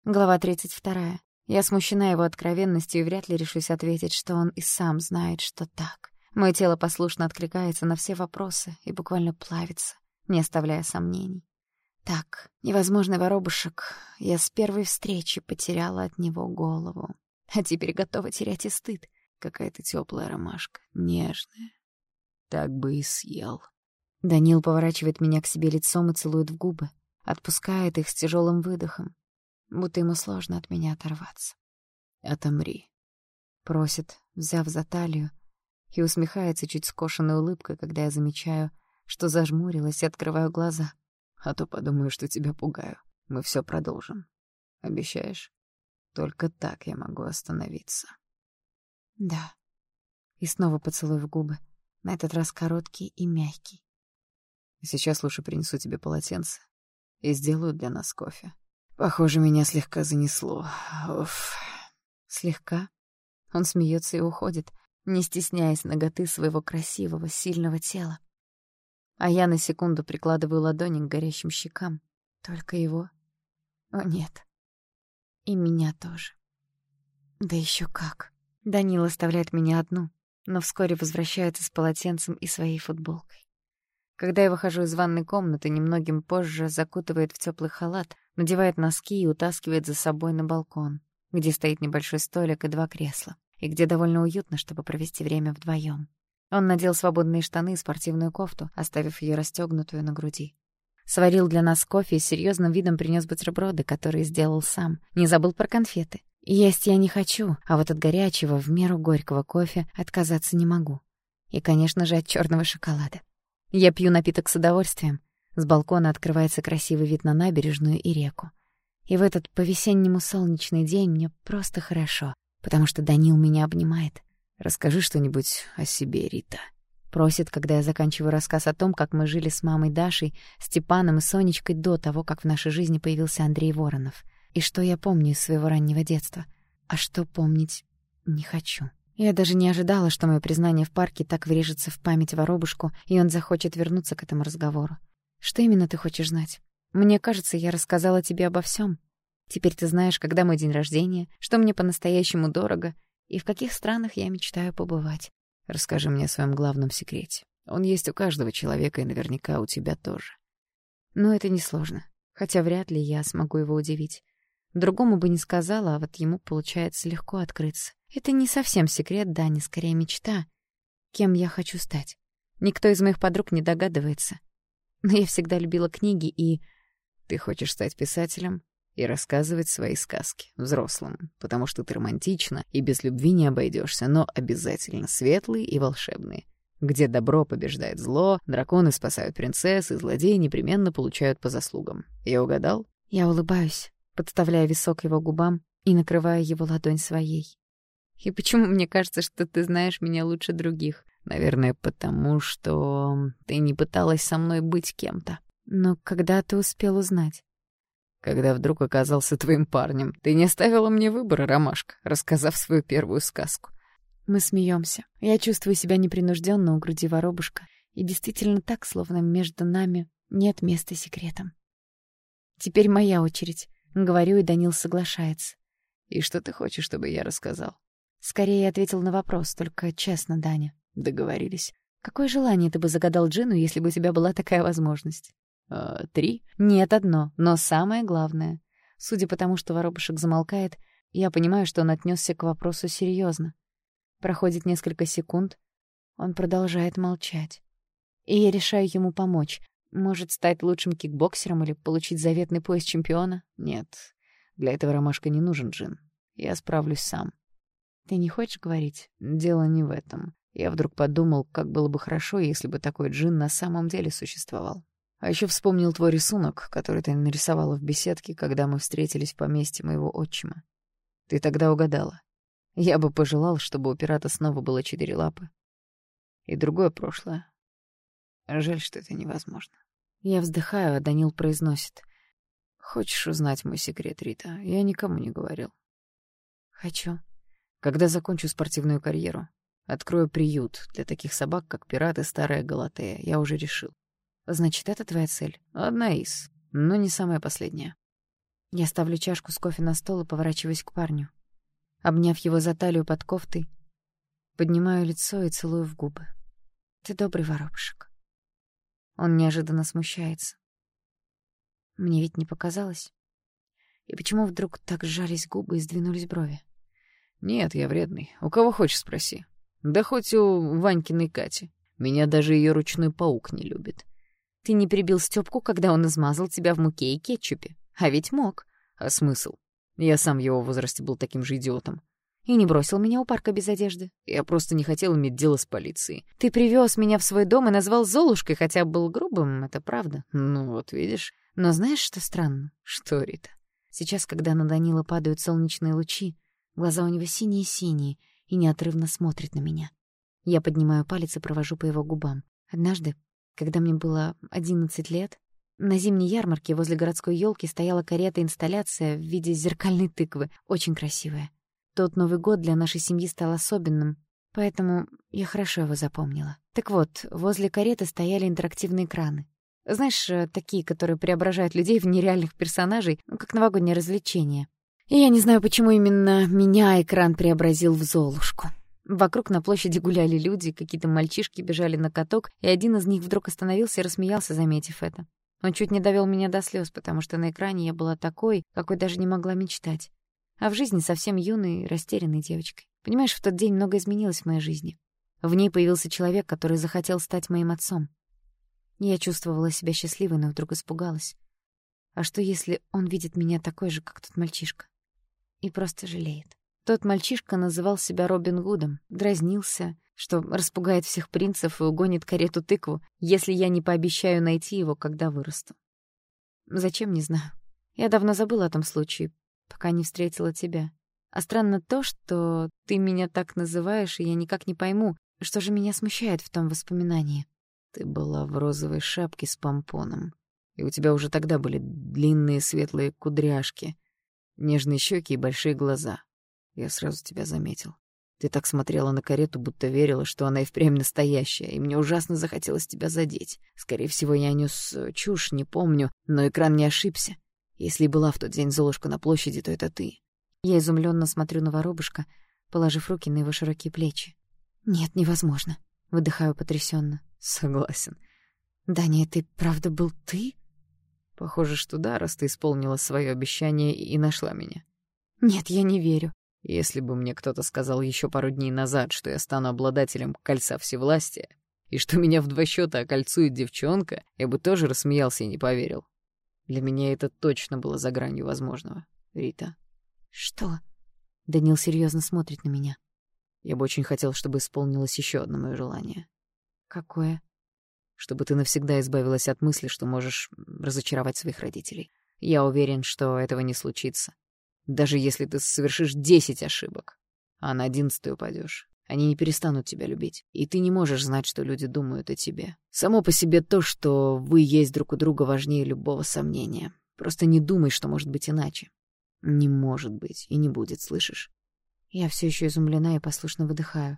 Глава 32. Я смущена его откровенностью и вряд ли решусь ответить, что он и сам знает, что так. Мое тело послушно откликается на все вопросы и буквально плавится, не оставляя сомнений. Так, невозможный воробушек, я с первой встречи потеряла от него голову. А теперь готова терять и стыд. Какая-то тёплая ромашка, нежная. Так бы и съел. Данил поворачивает меня к себе лицом и целует в губы, отпускает их с тяжелым выдохом, будто ему сложно от меня оторваться. «Отомри», — просит, взяв за талию, и усмехается чуть скошенной улыбкой, когда я замечаю, что зажмурилась и открываю глаза. «А то подумаю, что тебя пугаю. Мы всё продолжим. Обещаешь? Только так я могу остановиться». «Да». И снова поцелуй в губы, на этот раз короткий и мягкий. «Сейчас лучше принесу тебе полотенце и сделаю для нас кофе. Похоже, меня слегка занесло. Уф». Слегка. Он смеется и уходит, не стесняясь наготы своего красивого, сильного тела. А я на секунду прикладываю ладони к горящим щекам. Только его? О, нет. И меня тоже. Да еще как. Данил оставляет меня одну, но вскоре возвращается с полотенцем и своей футболкой. Когда я выхожу из ванной комнаты, немногим позже закутывает в тёплый халат, надевает носки и утаскивает за собой на балкон, где стоит небольшой столик и 2 кресла, и где довольно уютно, чтобы провести время вдвоем. Он надел свободные штаны и спортивную кофту, оставив ее расстёгнутую на груди. Сварил для нас кофе и с серьёзным видом принёс бутерброды, которые сделал сам. Не забыл про конфеты. Есть я не хочу, а вот от горячего, в меру горького кофе отказаться не могу. И, конечно же, от чёрного шоколада. Я пью напиток с удовольствием. С балкона открывается красивый вид на набережную и реку. И в этот по-весеннему солнечный день мне просто хорошо, потому что Данил меня обнимает. «Расскажи что-нибудь о себе, Рита», — просит, когда я заканчиваю рассказ о том, как мы жили с мамой Дашей, Степаном и Сонечкой до того, как в нашей жизни появился Андрей Воронов. И что я помню из своего раннего детства. А что помнить не хочу. Я даже не ожидала, что моё признание в парке так врежется в память воробушку, и он захочет вернуться к этому разговору. Что именно ты хочешь знать? Мне кажется, я рассказала тебе обо всём. Теперь ты знаешь, когда мой день рождения, что мне по-настоящему дорого и в каких странах я мечтаю побывать. Расскажи мне о своём главном секрете. Он есть у каждого человека и наверняка у тебя тоже. Но это несложно, хотя вряд ли я смогу его удивить. Другому бы не сказала, а вот ему получается легко открыться. Это не совсем секрет, Даня, скорее мечта. Кем я хочу стать? Никто из моих подруг не догадывается. Но я всегда любила книги и... Ты хочешь стать писателем и рассказывать свои сказки взрослым, потому что ты романтична и без любви не обойдешься, но обязательно светлые и волшебные, где добро побеждает зло, драконы спасают принцесс, и злодеи непременно получают по заслугам. Я угадал? Я улыбаюсь, подставляя висок его губам и накрывая его ладонь своей. И почему мне кажется, что ты знаешь меня лучше других? Наверное, потому что ты не пыталась со мной быть кем-то. Но когда ты успел узнать? Когда вдруг оказался твоим парнем. Ты не оставила мне выбора, ромашка, рассказав свою первую сказку. Мы смеемся. Я чувствую себя непринужденно у груди воробушка. И действительно так, словно между нами нет места секретам. Теперь моя очередь. Говорю, и Данил соглашается. И что ты хочешь, чтобы я рассказал? Скорее я ответил на вопрос, только честно, Даня. Договорились. Какое желание ты бы загадал Джину, если бы у тебя была такая возможность? 3? Нет, 1, но самое главное. Судя по тому, что воробушек замолкает, я понимаю, что он отнесся к вопросу серьезно. Проходит несколько секунд, он продолжает молчать. И я решаю ему помочь. Может, стать лучшим кикбоксером или получить заветный пояс чемпиона? Нет, для этого ромашка не нужен джин. Я справлюсь сам. Ты не хочешь говорить? Дело не в этом. Я вдруг подумал, как было бы хорошо, если бы такой джин на самом деле существовал. А еще вспомнил твой рисунок, который ты нарисовала в беседке, когда мы встретились в поместье моего отчима. Ты тогда угадала. Я бы пожелал, чтобы у пирата снова было 4 лапы. И другое прошлое. Жаль, что это невозможно. Я вздыхаю, а Данил произносит. Хочешь узнать мой секрет, Рита? Я никому не говорил. Хочу. Когда закончу спортивную карьеру, открою приют для таких собак, как пират и старая Галатея. Я уже решил. Значит, это твоя цель? Одна из, но не самая последняя. Я ставлю чашку с кофе на стол и поворачиваюсь к парню. Обняв его за талию под кофтой, поднимаю лицо и целую в губы. Ты добрый воробушек. Он неожиданно смущается. Мне ведь не показалось. И почему вдруг так сжались губы и сдвинулись брови? Нет, я вредный. У кого хочешь, спроси. Да хоть у Ванькиной Кати. Меня даже ее ручной паук не любит. Ты не перебил Стёпку, когда он измазал тебя в муке и кетчупе? А ведь мог. А смысл? Я сам в его возрасте был таким же идиотом. И не бросил меня у парка без одежды. Я просто не хотел иметь дело с полицией. Ты привез меня в свой дом и назвал Золушкой, хотя был грубым, это правда. Ну вот, видишь. Но знаешь, что странно? Что, Рита? Сейчас, когда на Данила падают солнечные лучи, глаза у него синие-синие и неотрывно смотрят на меня. Я поднимаю палец и провожу по его губам. Однажды, когда мне было 11 лет, на зимней ярмарке возле городской елки стояла карета-инсталляция в виде зеркальной тыквы, очень красивая. Тот Новый год для нашей семьи стал особенным, поэтому я хорошо его запомнила. Так вот, возле кареты стояли интерактивные экраны. Знаешь, такие, которые преображают людей в нереальных персонажей, как новогоднее развлечение. И я не знаю, почему именно меня экран преобразил в Золушку. Вокруг на площади гуляли люди, какие-то мальчишки бежали на каток, и один из них вдруг остановился и рассмеялся, заметив это. Он чуть не довел меня до слез, потому что на экране я была такой, какой даже не могла мечтать. А в жизни совсем юной, растерянной девочкой. Понимаешь, в тот день многое изменилось в моей жизни. В ней появился человек, который захотел стать моим отцом. Я чувствовала себя счастливой, но вдруг испугалась. А что, если он видит меня такой же, как тот мальчишка? И просто жалеет. Тот мальчишка называл себя Робин Гудом, дразнился, что распугает всех принцев и угонит карету-тыкву, если я не пообещаю найти его, когда вырасту. Зачем, не знаю. Я давно забыла о том случае, пока не встретила тебя. А странно то, что ты меня так называешь, и я никак не пойму, что же меня смущает в том воспоминании. Ты была в розовой шапке с помпоном, и у тебя уже тогда были длинные светлые кудряшки, нежные щеки и большие глаза. Я сразу тебя заметил. Ты так смотрела на карету, будто верила, что она и впрямь настоящая, и мне ужасно захотелось тебя задеть. Скорее всего, я нес чушь, не помню, но экран не ошибся. Если была в тот день Золушка на площади, то это ты. Я изумленно смотрю на воробушка, положив руки на его широкие плечи. Нет, невозможно. Выдыхаю потрясенно. Согласен. Даня, ты правда был ты? Похоже, что да, раз ты исполнила свое обещание и нашла меня. Нет, я не верю. Если бы мне кто-то сказал еще пару дней назад, что я стану обладателем кольца всевластия, и что меня в 2 счета окольцует девчонка, я бы тоже рассмеялся и не поверил. Для меня это точно было за гранью возможного, Рита. Что? Данил серьезно смотрит на меня. Я бы очень хотел, чтобы исполнилось еще одно мое желание. Какое? Чтобы ты навсегда избавилась от мысли, что можешь разочаровать своих родителей. Я уверен, что этого не случится. Даже если ты совершишь 10 ошибок, а на 11-й упадешь, они не перестанут тебя любить. И ты не можешь знать, что люди думают о тебе. Само по себе то, что вы есть друг у друга, важнее любого сомнения. Просто не думай, что может быть иначе. Не может быть и не будет, слышишь? Я все еще изумлена и послушно выдыхаю.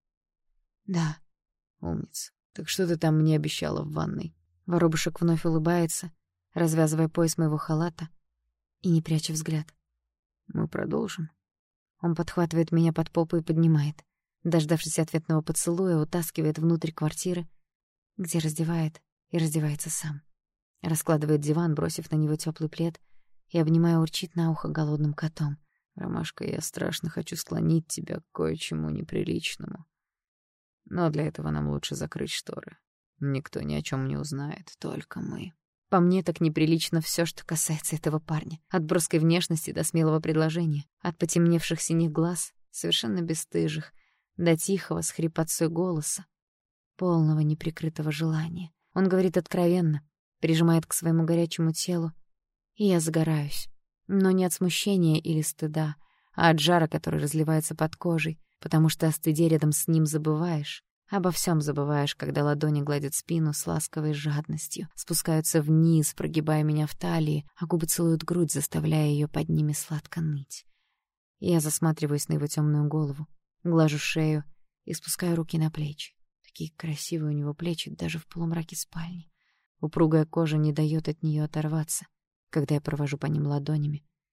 Да. Умница. Так что ты там мне обещала в ванной? Воробушек вновь улыбается, развязывая пояс моего халата и не пряча взгляд. Мы продолжим. Он подхватывает меня под попу и поднимает. Дождавшись ответного поцелуя, утаскивает внутрь квартиры, где раздевает и раздевается сам. Раскладывает диван, бросив на него теплый плед, и, обнимая, урчит на ухо голодным котом. «Ромашка, я страшно хочу склонить тебя к кое-чему неприличному. Но для этого нам лучше закрыть шторы. Никто ни о чем не узнает, только мы». По мне так неприлично все, что касается этого парня. От броской внешности до смелого предложения. От потемневших синих глаз, совершенно бесстыжих, до тихого с хрипотцой голоса, полного неприкрытого желания. Он говорит откровенно, прижимает к своему горячему телу, и я загораюсь. Но не от смущения или стыда, а от жара, который разливается под кожей, потому что о стыде рядом с ним забываешь. Обо всем забываешь, когда ладони гладят спину с ласковой жадностью, спускаются вниз, прогибая меня в талии, а губы целуют грудь, заставляя ее под ними сладко ныть. Я засматриваюсь на его темную голову, глажу шею и спускаю руки на плечи. Такие красивые у него плечи даже в полумраке спальни. Упругая кожа не дает от нее оторваться, когда я провожу по ним ладонями,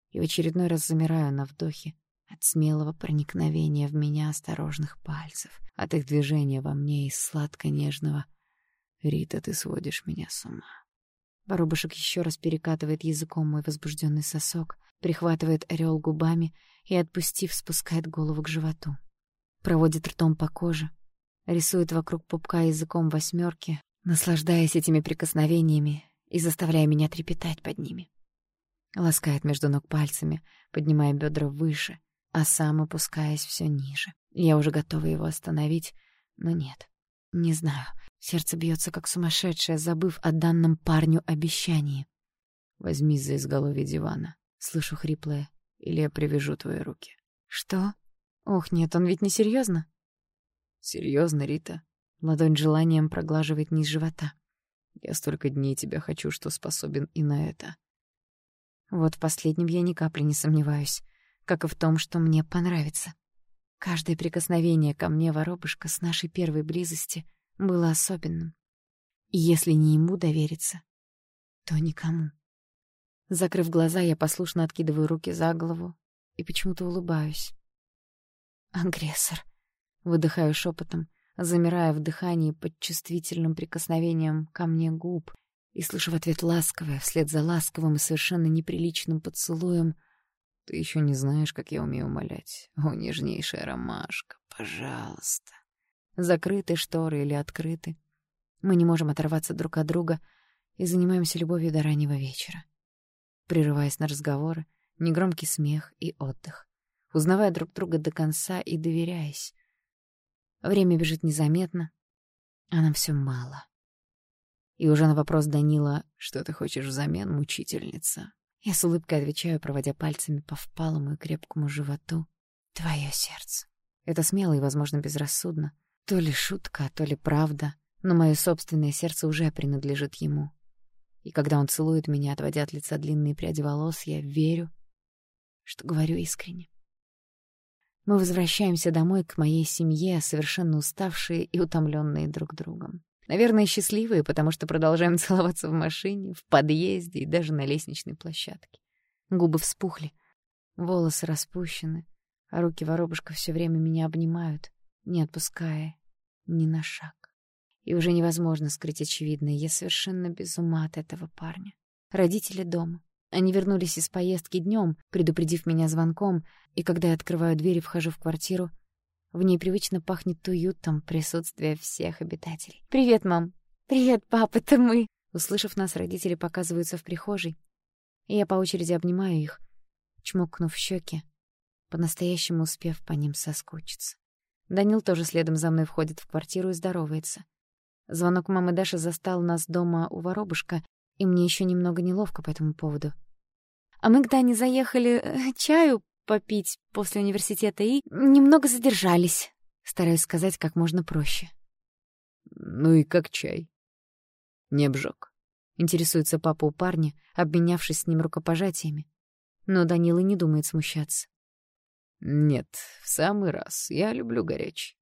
и в очередной раз замираю на вдохе от смелого проникновения в меня осторожных пальцев, от их движения во мне из сладко-нежного «Рита, ты сводишь меня с ума». Воробушек еще раз перекатывает языком мой возбужденный сосок, прихватывает ореол губами и, отпустив, спускает голову к животу. Проводит ртом по коже, рисует вокруг пупка языком восьмерки, наслаждаясь этими прикосновениями и заставляя меня трепетать под ними. Ласкает между ног пальцами, поднимая бедра выше, а сам опускаясь все ниже. Я уже готова его остановить, но нет. Не знаю. Сердце бьется как сумасшедшее, забыв о данном парню обещании. «Возьмись за изголовье дивана», — слышу хриплое, «или я привяжу твои руки». «Что? Ох, нет, он ведь не серьезно. «Серьезно, Рита?» Ладонь желанием проглаживает низ живота. «Я столько дней тебя хочу, что способен и на это». Вот в последнем я ни капли не сомневаюсь, как и в том, что мне понравится. Каждое прикосновение ко мне, воробушка, с нашей первой близости было особенным. И если не ему довериться, то никому. Закрыв глаза, я послушно откидываю руки за голову и почему-то улыбаюсь. «Агрессор», — выдыхаю шепотом, замирая в дыхании под чувствительным прикосновением ко мне губ, и слышу в ответ ласковое, вслед за ласковым и совершенно неприличным поцелуем: «Ты еще не знаешь, как я умею умолять. О, нежнейшая ромашка, пожалуйста». Закрыты шторы или открыты, мы не можем оторваться друг от друга и занимаемся любовью до раннего вечера, прерываясь на разговоры, негромкий смех и отдых, узнавая друг друга до конца и доверяясь. Время бежит незаметно, а нам все мало. И уже на вопрос Данила «Что ты хочешь взамен, мучительница?» я с улыбкой отвечаю, проводя пальцами по впалому и крепкому животу: «Твое сердце». Это смело и, возможно, безрассудно. То ли шутка, то ли правда, но мое собственное сердце уже принадлежит ему. И когда он целует меня, отводя от лица длинные пряди волос, я верю, что говорю искренне. Мы возвращаемся домой к моей семье, совершенно уставшие и утомленные друг другом. Наверное, счастливые, потому что продолжаем целоваться в машине, в подъезде и даже на лестничной площадке. Губы вспухли, волосы распущены, а руки воробушка все время меня обнимают, не отпуская ни на шаг. И уже невозможно скрыть очевидное: я совершенно без ума от этого парня. Родители дома. Они вернулись из поездки днем, предупредив меня звонком, и когда я открываю дверь и вхожу в квартиру, в ней привычно пахнет уютом присутствия всех обитателей. «Привет, мам!» «Привет, пап, это мы!» Услышав нас, родители показываются в прихожей, и я по очереди обнимаю их, чмокнув в щеки, по-настоящему успев по ним соскучиться. Данил тоже следом за мной входит в квартиру и здоровается. Звонок мамы Даши застал нас дома у воробушка, и мне еще немного неловко по этому поводу. А мы к Дане заехали чаю попить после университета и немного задержались, стараюсь сказать как можно проще. «Ну и как чай? Не обжег?» — интересуется папа у парня, обменявшись с ним рукопожатиями. Но Данил и не думает смущаться. «Нет, в самый раз. Я люблю горячий».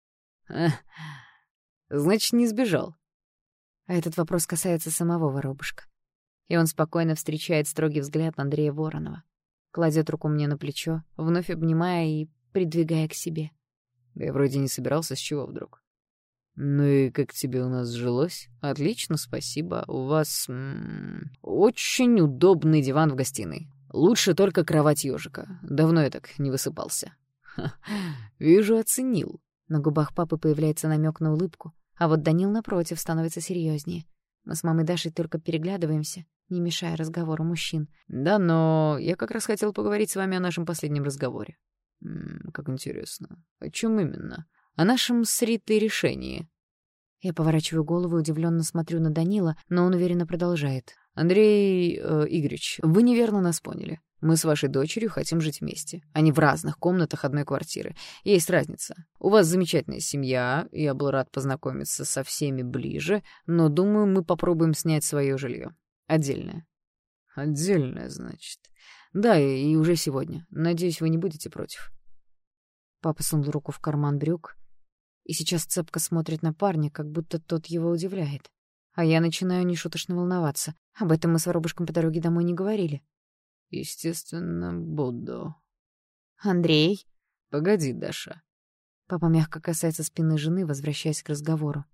«Значит, не сбежал?» А этот вопрос касается самого воробушка. И он спокойно встречает строгий взгляд Андрея Воронова, кладет руку мне на плечо, вновь обнимая и придвигая к себе. «Я вроде не собирался, с чего вдруг?» «Ну и как тебе у нас жилось?» «Отлично, спасибо. У вас очень удобный диван в гостиной. Лучше только кровать ёжика. Давно я так не высыпался». «Вижу, оценил». На губах папы появляется намек на улыбку, а вот Данил, напротив, становится серьезнее. Мы с мамой Дашей только переглядываемся, не мешая разговору мужчин. «Да, но я как раз хотел поговорить с вами о нашем последнем разговоре». «Как интересно. О чем именно?» «О нашем с Ритой решении». Я поворачиваю голову и удивленно смотрю на Данила, но он уверенно продолжает. «Андрей Игоревич, вы неверно нас поняли. Мы с вашей дочерью хотим жить вместе, а не в разных комнатах одной квартиры. Есть разница. У вас замечательная семья, я был рад познакомиться со всеми ближе, но, думаю, мы попробуем снять свое жилье. Отдельное». «Отдельное, значит?» «Да, и уже сегодня. Надеюсь, вы не будете против». Папа сунул руку в карман брюк и сейчас цепко смотрит на парня, как будто тот его удивляет. А я начинаю нешуточно волноваться. Об этом мы с воробушком по дороге домой не говорили. Естественно, буду. Андрей? Погоди, Даша. Папа мягко касается спины жены, возвращаясь к разговору.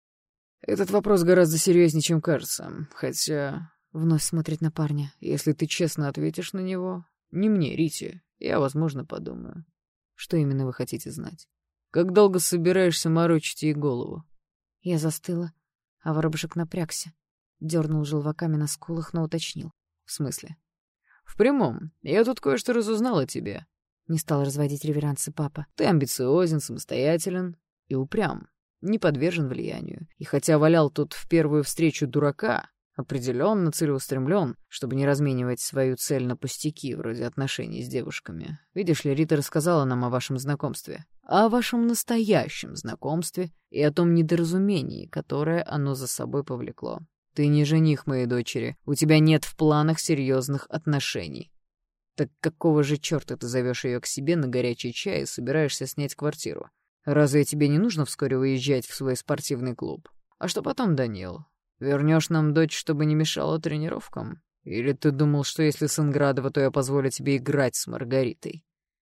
Этот вопрос гораздо серьезнее, чем кажется. Хотя... Вновь смотрит на парня. Если ты честно ответишь на него, не мне, Рите, я, возможно, подумаю. Что именно вы хотите знать? Как долго собираешься морочить ей голову? Я застыла, а воробушек напрягся. Дернул желваками на скулах, но уточнил. В смысле? В прямом. Я тут кое-что разузнал о тебе. Не стал разводить реверансы папа. Ты амбициозен, самостоятелен и упрям, не подвержен влиянию. И хотя валял тут в первую встречу дурака, определенно целеустремлен, чтобы не разменивать свою цель на пустяки, вроде отношений с девушками. Видишь ли, Рита рассказала нам о вашем знакомстве. О вашем настоящем знакомстве и о том недоразумении, которое оно за собой повлекло. Ты не жених моей дочери, у тебя нет в планах серьезных отношений. Так какого же черта ты зовешь ее к себе на горячий чай и собираешься снять квартиру? Разве тебе не нужно вскоре уезжать в свой спортивный клуб? А что потом, Данил? Вернешь нам дочь, чтобы не мешала тренировкам? Или ты думал, что если с Инградова, то я позволю тебе играть с Маргаритой?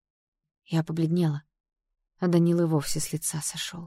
Я побледнела, а Данил и вовсе с лица сошел.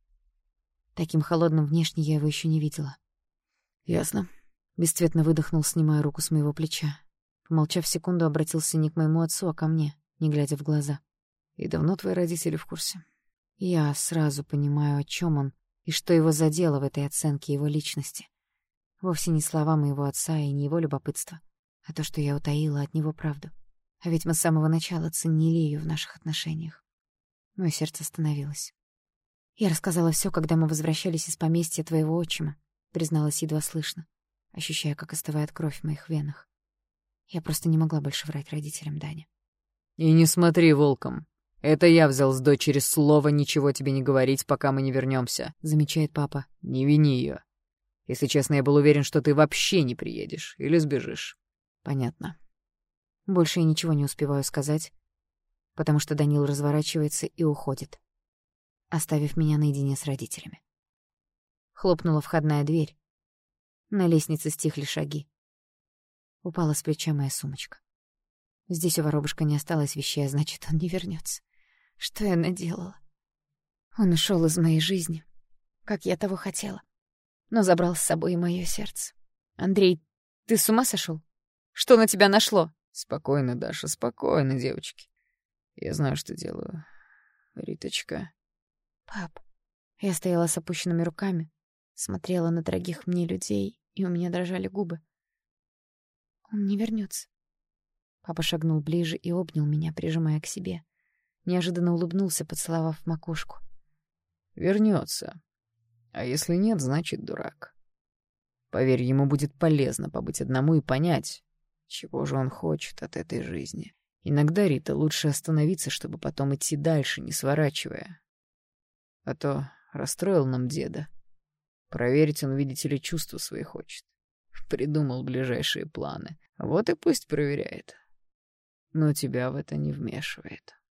Таким холодным внешне я его еще не видела. Ясно. Бесцветно выдохнул, снимая руку с моего плеча. Помолчав секунду, обратился не к моему отцу, а ко мне, не глядя в глаза. И давно твои родители в курсе? Я сразу понимаю, о чем он, и что его задело в этой оценке его личности. Вовсе не слова моего отца и не его любопытство, а то, что я утаила от него правду. А ведь мы с самого начала ценили ее в наших отношениях. Мое сердце остановилось. Я рассказала все, когда мы возвращались из поместья твоего отчима, призналась едва слышно, ощущая, как остывает кровь в моих венах. Я просто не могла больше врать родителям, Даня. И не смотри волком. Это я взял с дочери слово ничего тебе не говорить, пока мы не вернемся, замечает папа. Не вини ее. Если честно, я был уверен, что ты вообще не приедешь или сбежишь. Понятно. Больше я ничего не успеваю сказать, потому что Данил разворачивается и уходит, оставив меня наедине с родителями. Хлопнула входная дверь. На лестнице стихли шаги. Упала с плеча моя сумочка. Здесь у воробушка не осталось вещей, а значит, он не вернется. Что я наделала? Он ушел из моей жизни, как я того хотела, но забрал с собой и мое сердце. Андрей, ты с ума сошел? Что на тебя нашло? Спокойно, Даша, спокойно, девочки. Я знаю, что делаю. Риточка. Пап, я стояла с опущенными руками, смотрела на дорогих мне людей, и у меня дрожали губы. Он не вернется. Папа шагнул ближе и обнял меня, прижимая к себе. Неожиданно улыбнулся, поцеловав в макушку. Вернется. А если нет, значит, дурак. Поверь, ему будет полезно побыть одному и понять, чего же он хочет от этой жизни. Иногда, Рита, лучше остановиться, чтобы потом идти дальше, не сворачивая. А то расстроил нам деда. Проверить он, видите ли, чувства свои хочет. Придумал ближайшие планы. Вот и пусть проверяет. Но тебя в это не вмешивает.